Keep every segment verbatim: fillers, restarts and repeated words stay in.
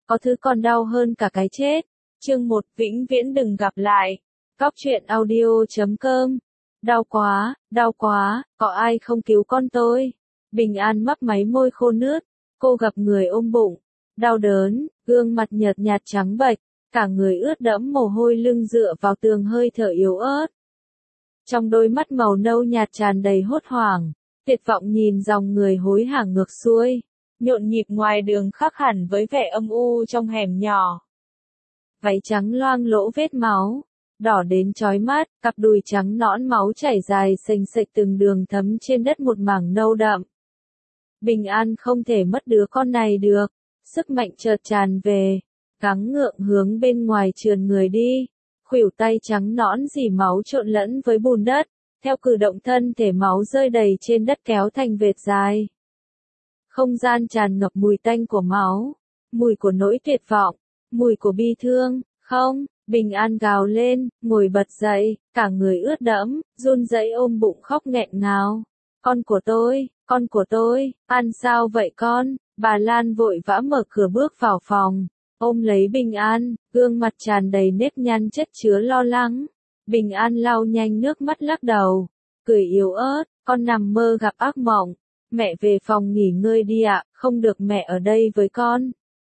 có thứ còn đau hơn cả cái chết. Chương một, vĩnh viễn đừng gặp lại. Góc truyện audio chấm com. Đau quá, đau quá, có ai không cứu con tôi? Bình An mấp máy môi khô nước, cô gặp người ôm bụng, đau đớn, gương mặt nhợt nhạt trắng bệch, cả người ướt đẫm mồ hôi lưng dựa vào tường hơi thở yếu ớt. Trong đôi mắt màu nâu nhạt tràn đầy hốt hoảng, tuyệt vọng nhìn dòng người hối hả ngược xuôi, nhộn nhịp ngoài đường khác hẳn với vẻ âm u trong hẻm nhỏ. Váy trắng loang lỗ vết máu, đỏ đến chói mắt, cặp đùi trắng nõn máu chảy dài xềnh xệch từng đường thấm trên đất một mảng nâu đậm. Bình An không thể mất đứa con này được, sức mạnh chợt tràn về, gắng ngượng hướng bên ngoài trườn người đi, khuỷu tay trắng nõn dỉ máu trộn lẫn với bùn đất, theo cử động thân thể máu rơi đầy trên đất kéo thành vệt dài. Không gian tràn ngập mùi tanh của máu, mùi của nỗi tuyệt vọng, mùi của bi thương, không, Bình An gào lên, ngồi bật dậy, cả người ướt đẫm, run rẩy ôm bụng khóc nghẹn ngào. Con của tôi, con của tôi, An sao vậy con? Bà Lan vội vã mở cửa bước vào phòng, ôm lấy Bình An, gương mặt tràn đầy nếp nhăn chất chứa lo lắng. Bình An lau nhanh nước mắt lắc đầu, cười yếu ớt, con nằm mơ gặp ác mộng. Mẹ về phòng nghỉ ngơi đi ạ, không được mẹ ở đây với con.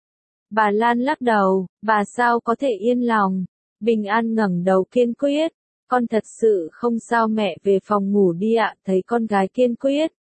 Bà Lan lắc đầu, bà sao có thể yên lòng. Bình An ngẩng đầu kiên quyết, con thật sự không sao, mẹ về phòng ngủ đi ạ. Thấy con gái kiên quyết,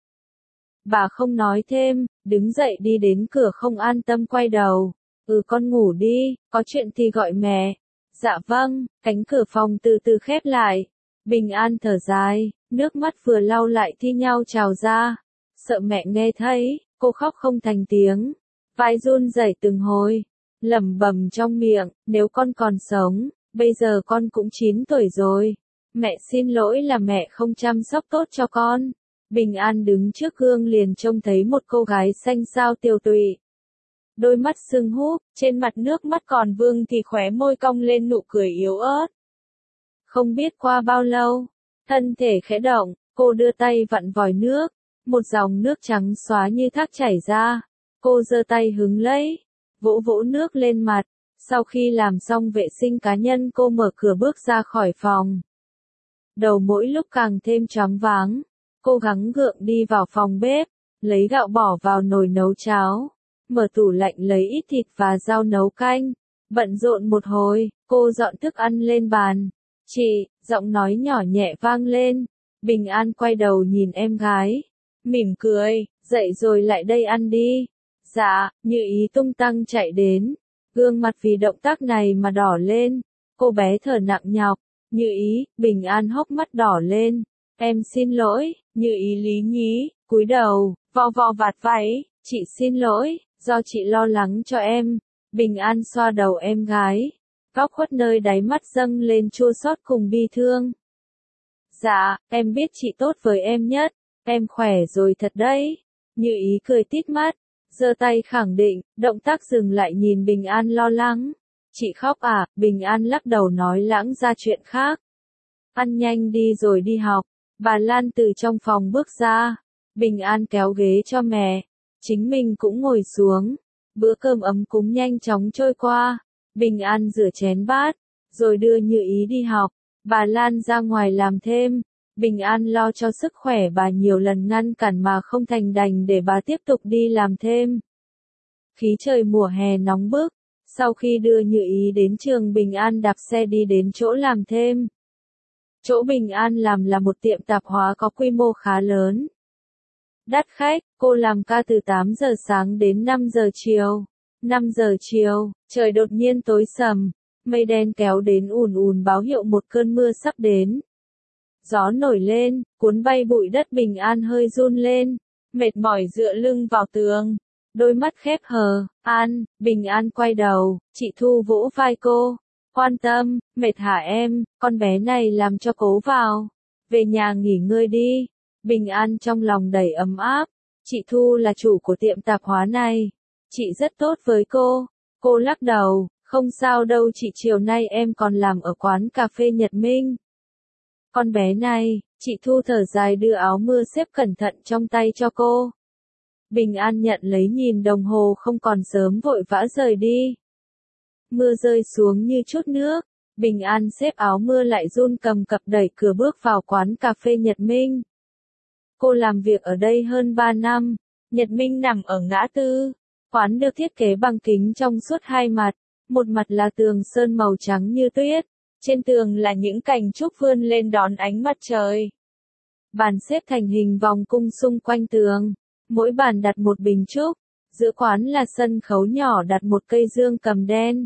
bà không nói thêm, đứng dậy đi đến cửa không an tâm quay đầu. Ừ, con ngủ đi, có chuyện thì gọi mẹ. Dạ vâng. Cánh cửa phòng từ từ khép lại. Bình An thở dài, nước mắt vừa lau lại thi nhau trào ra. Sợ mẹ nghe thấy, cô khóc không thành tiếng, vai run rẩy từng hồi, lẩm bẩm trong miệng, nếu con còn sống, bây giờ con cũng chín tuổi rồi. Mẹ xin lỗi là mẹ không chăm sóc tốt cho con. Bình An đứng trước gương liền trông thấy một cô gái xanh xao tiều tụy. Đôi mắt sưng húp, trên mặt nước mắt còn vương thì khóe môi cong lên nụ cười yếu ớt. Không biết qua bao lâu, thân thể khẽ động, cô đưa tay vặn vòi nước, một dòng nước trắng xóa như thác chảy ra. Cô giơ tay hứng lấy, vỗ vỗ nước lên mặt. Sau khi làm xong vệ sinh cá nhân cô mở cửa bước ra khỏi phòng. Đầu mỗi lúc càng thêm choáng váng. Cô gắng gượng đi vào phòng bếp, lấy gạo bỏ vào nồi nấu cháo, mở tủ lạnh lấy ít thịt và rau nấu canh. Bận rộn một hồi, cô dọn thức ăn lên bàn. Chị, giọng nói nhỏ nhẹ vang lên. Bình An quay đầu nhìn em gái, mỉm cười, dậy rồi lại đây ăn đi. Dạ, Như Ý tung tăng chạy đến, gương mặt vì động tác này mà đỏ lên, cô bé thở nặng nhọc. Như Ý, Bình An hốc mắt đỏ lên, em xin lỗi. Như Ý lý nhí, cúi đầu, vo vo vạt váy, chị xin lỗi, do chị lo lắng cho em. Bình An xoa đầu em gái, góc khuất nơi đáy mắt dâng lên chua xót cùng bi thương. Dạ, em biết chị tốt với em nhất, em khỏe rồi thật đấy. Như Ý cười tít mắt, giơ tay khẳng định, động tác dừng lại nhìn Bình An lo lắng. Chị khóc à? Bình An lắc đầu nói lãng ra chuyện khác. Ăn nhanh đi rồi đi học. Bà Lan từ trong phòng bước ra. Bình An kéo ghế cho mẹ, chính mình cũng ngồi xuống. Bữa cơm ấm cúng nhanh chóng trôi qua. Bình An rửa chén bát, rồi đưa Như Ý đi học. Bà Lan ra ngoài làm thêm. Bình An lo cho sức khỏe bà nhiều lần ngăn cản mà không thành đành để bà tiếp tục đi làm thêm. Khí trời mùa hè nóng bức. Sau khi đưa Như Ý đến trường, Bình An đạp xe đi đến chỗ làm thêm. Chỗ Bình An làm là một tiệm tạp hóa có quy mô khá lớn. Đắt khách, cô làm ca từ tám giờ sáng đến năm giờ chiều. năm giờ chiều, trời đột nhiên tối sầm, mây đen kéo đến ùn ùn báo hiệu một cơn mưa sắp đến. Gió nổi lên, cuốn bay bụi đất. Bình An hơi run lên, mệt mỏi dựa lưng vào tường, đôi mắt khép hờ. An, Bình An quay đầu, chị Thu vỗ vai cô, quan tâm, mệt hả em, con bé này làm cho cố vào, về nhà nghỉ ngơi đi. Bình An trong lòng đầy ấm áp, chị Thu là chủ của tiệm tạp hóa này, chị rất tốt với cô. Cô lắc đầu, không sao đâu chị, chiều nay em còn làm ở quán cà phê Nhật Minh. Con bé này, chị Thu thở dài đưa áo mưa xếp cẩn thận trong tay cho cô. Bình An nhận lấy nhìn đồng hồ không còn sớm vội vã rời đi. Mưa rơi xuống như chút nước, Bình An xếp áo mưa lại run cầm cập đẩy cửa bước vào quán cà phê Nhật Minh. Cô làm việc ở đây hơn ba năm, Nhật Minh nằm ở ngã tư. Quán được thiết kế bằng kính trong suốt hai mặt, một mặt là tường sơn màu trắng như tuyết, trên tường là những cành trúc vươn lên đón ánh mặt trời. Bàn xếp thành hình vòng cung xung quanh tường, mỗi bàn đặt một bình trúc, giữa quán là sân khấu nhỏ đặt một cây dương cầm đen.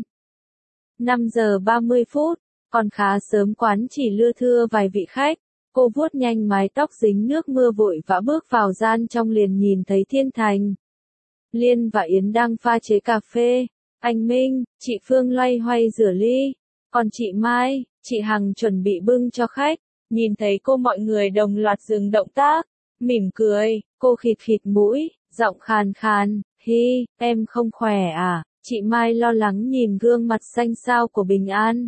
năm giờ ba mươi phút, còn khá sớm quán chỉ lưa thưa vài vị khách, cô vuốt nhanh mái tóc dính nước mưa vội vã bước vào gian trong liền nhìn thấy Thiên Thành. Liên và Yến đang pha chế cà phê, anh Minh, chị Phương loay hoay rửa ly, còn chị Mai, chị Hằng chuẩn bị bưng cho khách, nhìn thấy cô mọi người đồng loạt dừng động tác, mỉm cười, cô khịt khịt mũi, giọng khàn khàn, hi, em không khỏe à, chị Mai lo lắng nhìn gương mặt xanh xao của Bình An.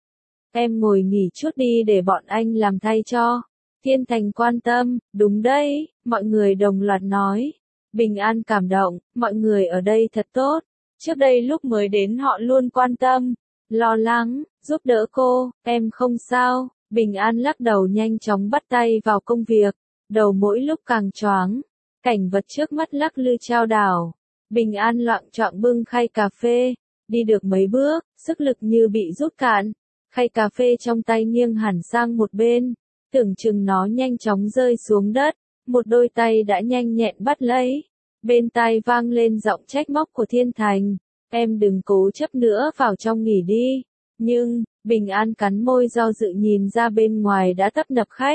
Em ngồi nghỉ chút đi để bọn anh làm thay cho. Thiên Thành quan tâm, đúng đấy, mọi người đồng loạt nói. Bình An cảm động, mọi người ở đây thật tốt. Trước đây lúc mới đến họ luôn quan tâm, lo lắng, giúp đỡ cô, em không sao. Bình An lắc đầu nhanh chóng bắt tay vào công việc, đầu mỗi lúc càng choáng. Cảnh vật trước mắt lắc lư chao đảo. Bình An loạng choạng bưng khay cà phê, đi được mấy bước, sức lực như bị rút cạn. Khay cà phê trong tay nghiêng hẳn sang một bên, tưởng chừng nó nhanh chóng rơi xuống đất, một đôi tay đã nhanh nhẹn bắt lấy. Bên tai vang lên giọng trách móc của Thiên Thành, em đừng cố chấp nữa vào trong nghỉ đi. Nhưng, Bình An cắn môi do dự nhìn ra bên ngoài đã tấp nập khách.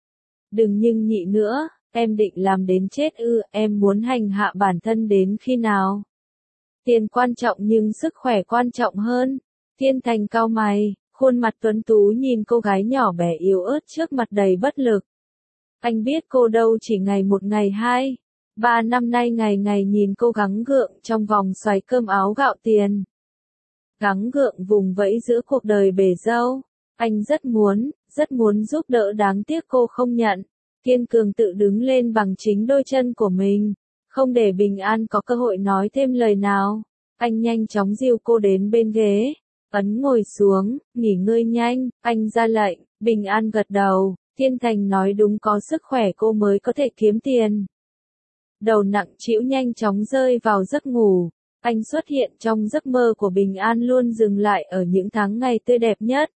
Đừng nhưng nhị nữa, em định làm đến chết ư, em muốn hành hạ bản thân đến khi nào? Tiền quan trọng nhưng sức khỏe quan trọng hơn. Thiên Thành cau mày, khuôn mặt tuấn tú nhìn cô gái nhỏ bé yếu ớt trước mặt đầy bất lực. Anh biết cô đâu chỉ ngày một ngày hai, ba năm nay ngày ngày nhìn cô gắng gượng trong vòng xoáy cơm áo gạo tiền. Gắng gượng vùng vẫy giữa cuộc đời bể dâu. Anh rất muốn, rất muốn giúp đỡ đáng tiếc cô không nhận. Kiên cường tự đứng lên bằng chính đôi chân của mình, không để Bình An có cơ hội nói thêm lời nào. Anh nhanh chóng dìu cô đến bên ghế, ấn ngồi xuống, nghỉ ngơi nhanh, anh ra lệnh. Bình An gật đầu, Thiên Thành nói đúng, có sức khỏe cô mới có thể kiếm tiền. Đầu nặng trĩu nhanh chóng rơi vào giấc ngủ. Anh xuất hiện trong giấc mơ của Bình An luôn dừng lại ở những tháng ngày tươi đẹp nhất.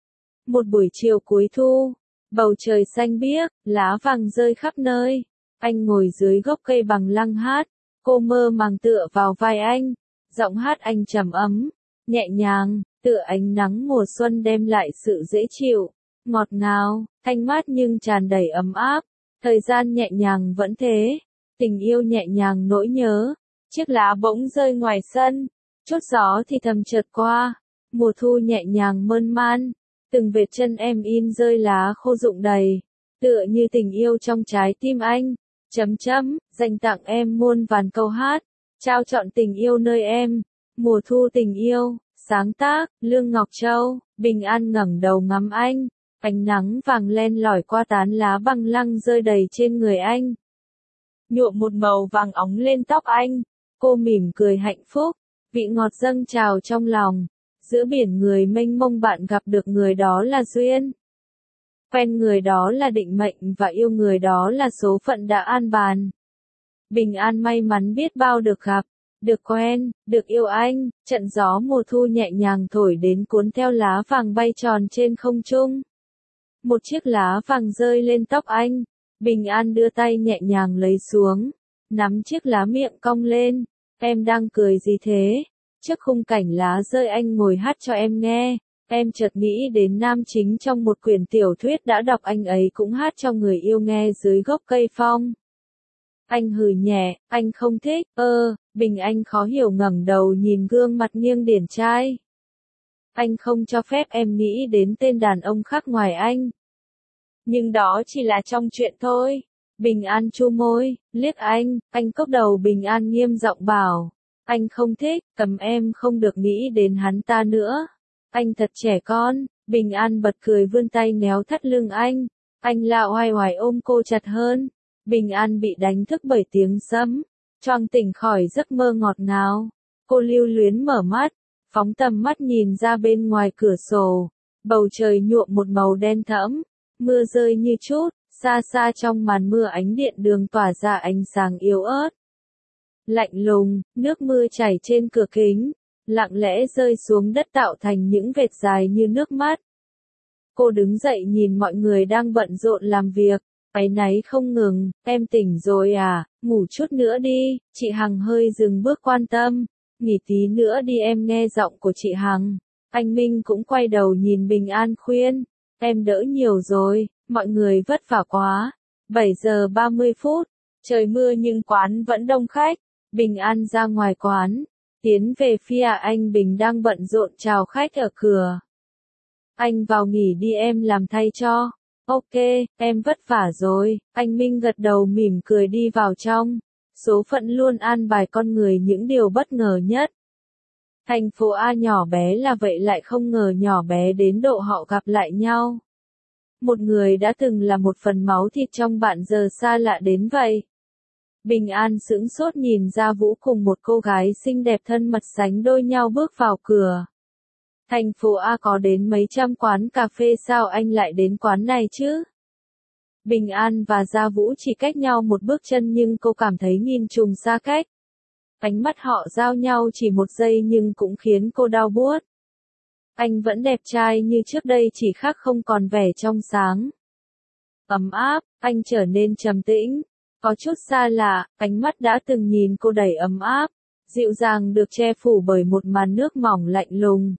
Một buổi chiều cuối thu, bầu trời xanh biếc, lá vàng rơi khắp nơi. Anh ngồi dưới gốc cây bằng lăng hát, cô mơ màng tựa vào vai anh. Giọng hát anh trầm ấm, nhẹ nhàng, tựa ánh nắng mùa xuân đem lại sự dễ chịu, ngọt ngào, thanh mát nhưng tràn đầy ấm áp. Thời gian nhẹ nhàng vẫn thế, tình yêu nhẹ nhàng nỗi nhớ. Chiếc lá bỗng rơi ngoài sân, chút gió thì thầm chợt qua, mùa thu nhẹ nhàng mơn man, từng vệt chân em in rơi lá khô rụng đầy, tựa như tình yêu trong trái tim anh, chấm chấm, dành tặng em muôn vàn câu hát, trao trọn tình yêu nơi em, mùa thu tình yêu, sáng tác, Lương Ngọc Châu. Bình An ngẩng đầu ngắm anh, ánh nắng vàng len lỏi qua tán lá bằng lăng rơi đầy trên người anh, nhuộm một màu vàng óng lên tóc anh. Cô mỉm cười hạnh phúc, vị ngọt dâng trào trong lòng. Giữa biển người mênh mông bạn gặp được người đó là duyên. Quen người đó là định mệnh và yêu người đó là số phận đã an bàn. Bình An may mắn biết bao được gặp, được quen, được yêu anh. Trận gió mùa thu nhẹ nhàng thổi đến cuốn theo lá vàng bay tròn trên không trung. Một chiếc lá vàng rơi lên tóc anh. Bình An đưa tay nhẹ nhàng lấy xuống, nắm chiếc lá miệng cong lên. Em đang cười gì thế? Trước khung cảnh lá rơi anh ngồi hát cho em nghe. Em chợt nghĩ đến nam chính trong một quyển tiểu thuyết đã đọc, anh ấy cũng hát cho người yêu nghe dưới gốc cây phong. Anh hừ nhẹ, anh không thích, ơ, Bình Anh khó hiểu ngẩng đầu nhìn gương mặt nghiêng điển trai. Anh không cho phép em nghĩ đến tên đàn ông khác ngoài anh. Nhưng đó chỉ là trong chuyện thôi. Bình An chu môi, liếc anh, anh cốc đầu. Bình An nghiêm giọng bảo, anh không thích, cầm em không được nghĩ đến hắn ta nữa. Anh thật trẻ con. Bình An bật cười vươn tay néo thắt lưng anh. Anh lạ hoài hoài ôm cô chặt hơn. Bình An bị đánh thức bởi tiếng sấm. choàng tỉnh khỏi giấc mơ ngọt ngào. Cô lưu luyến mở mắt, phóng tầm mắt nhìn ra bên ngoài cửa sổ. Bầu trời nhuộm một màu đen thẫm, mưa rơi như chút, xa xa trong màn mưa ánh điện đường tỏa ra ánh sáng yếu ớt. Lạnh lùng, nước mưa chảy trên cửa kính, lặng lẽ rơi xuống đất tạo thành những vệt dài như nước mắt. Cô đứng dậy nhìn mọi người đang bận rộn làm việc, áy náy không ngừng, em tỉnh rồi à, ngủ chút nữa đi, chị Hằng hơi dừng bước quan tâm, nghỉ tí nữa đi em nghe giọng của chị Hằng. Anh Minh cũng quay đầu nhìn Bình An khuyên, em đỡ nhiều rồi, mọi người vất vả quá. bảy giờ ba mươi phút, trời mưa nhưng quán vẫn đông khách. Bình An ra ngoài quán, tiến về phía anh Bình đang bận rộn chào khách ở cửa. Anh vào nghỉ đi em làm thay cho. Ok, em vất vả rồi. Anh Minh gật đầu mỉm cười đi vào trong. Số phận luôn an bài con người những điều bất ngờ nhất. Thành phố A nhỏ bé là vậy lại không ngờ nhỏ bé đến độ họ gặp lại nhau. Một người đã từng là một phần máu thịt trong bạn giờ xa lạ đến vậy. Bình An sững sốt nhìn Gia Vũ cùng một cô gái xinh đẹp thân mật sánh đôi nhau bước vào cửa. Thành phố A có đến mấy trăm quán cà phê sao anh lại đến quán này chứ? Bình An và Gia Vũ chỉ cách nhau một bước chân nhưng cô cảm thấy nghìn trùng xa cách. Ánh mắt họ giao nhau chỉ một giây nhưng cũng khiến cô đau buốt. Anh vẫn đẹp trai như trước đây chỉ khác không còn vẻ trong sáng. Ấm áp, anh trở nên trầm tĩnh. Có chút xa lạ, ánh mắt đã từng nhìn cô đầy ấm áp, dịu dàng được che phủ bởi một màn nước mỏng lạnh lùng.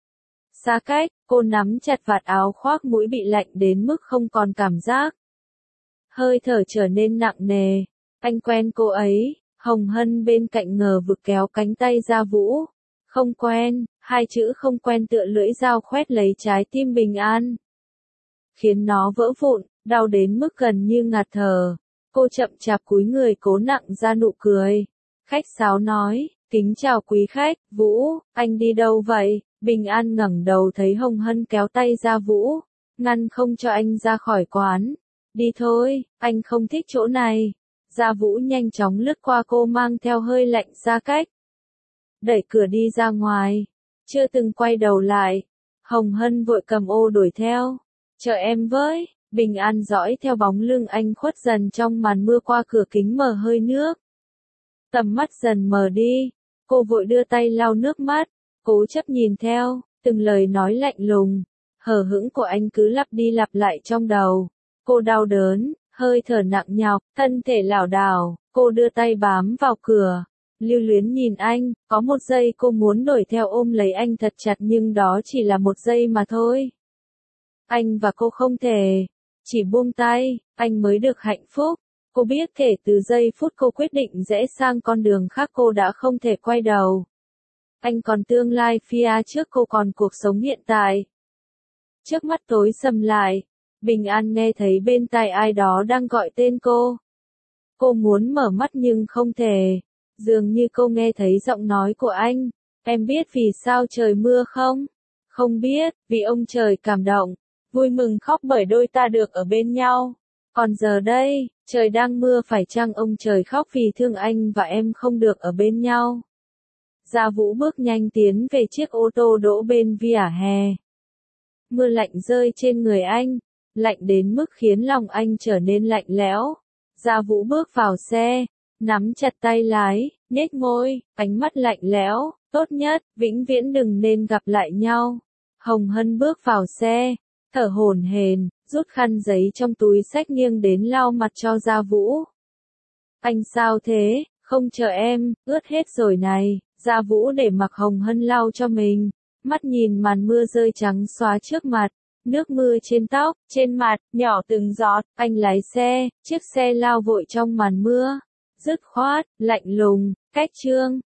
Xa cách, cô nắm chặt vạt áo khoác mũi bị lạnh đến mức không còn cảm giác. Hơi thở trở nên nặng nề, anh quen cô ấy, Hồng Hân bên cạnh ngờ vực kéo cánh tay Gia Vũ. Không quen, hai chữ không quen tựa lưỡi dao khoét lấy trái tim Bình An. Khiến nó vỡ vụn, đau đến mức gần như ngạt thở. Cô chậm chạp cúi người cố nặng ra nụ cười. Khách sáo nói, kính chào quý khách, Vũ, anh đi đâu vậy? Bình An ngẩng đầu thấy Hồng Hân kéo tay Gia Vũ, ngăn không cho anh ra khỏi quán. Đi thôi, anh không thích chỗ này. Gia Vũ nhanh chóng lướt qua cô mang theo hơi lạnh xa cách. Đẩy cửa đi ra ngoài, chưa từng quay đầu lại. Hồng Hân vội cầm ô đuổi theo. Chờ em với. Bình An dõi theo bóng lưng anh khuất dần trong màn mưa qua cửa kính mờ hơi nước. Tầm mắt dần mờ đi, cô vội đưa tay lau nước mắt, cố chấp nhìn theo, từng lời nói lạnh lùng, hờ hững của anh cứ lặp đi lặp lại trong đầu. Cô đau đớn, hơi thở nặng nhọc, thân thể lảo đảo, cô đưa tay bám vào cửa, lưu luyến nhìn anh, có một giây cô muốn đuổi theo ôm lấy anh thật chặt nhưng đó chỉ là một giây mà thôi. Anh và cô không thể. Chỉ buông tay, anh mới được hạnh phúc. Cô biết kể từ giây phút cô quyết định rẽ sang con đường khác cô đã không thể quay đầu. Anh còn tương lai phía trước cô còn cuộc sống hiện tại. Trước mắt tối sầm lại, Bình An nghe thấy bên tai ai đó đang gọi tên cô. Cô muốn mở mắt nhưng không thể. Dường như cô nghe thấy giọng nói của anh. Em biết vì sao trời mưa không? Không biết, vì ông trời cảm động. Vui mừng khóc bởi đôi ta được ở bên nhau. Còn giờ đây, trời đang mưa phải chăng ông trời khóc vì thương anh và em không được ở bên nhau. Gia Vũ bước nhanh tiến về chiếc ô tô đỗ bên vỉa hè. Mưa lạnh rơi trên người anh, lạnh đến mức khiến lòng anh trở nên lạnh lẽo. Gia Vũ bước vào xe, nắm chặt tay lái, nhếch môi, ánh mắt lạnh lẽo, tốt nhất, vĩnh viễn đừng nên gặp lại nhau. Hồng Hân bước vào xe. Thở hổn hển, rút khăn giấy trong túi xách nghiêng đến lau mặt cho Gia Vũ. Anh sao thế, không chờ em, ướt hết rồi này. Gia Vũ để mặc Hồng Hân lau cho mình, mắt nhìn màn mưa rơi trắng xóa trước mặt, nước mưa trên tóc, trên mặt, nhỏ từng giọt. Anh lái xe, chiếc xe lao vội trong màn mưa, dứt khoát, lạnh lùng, cách chương.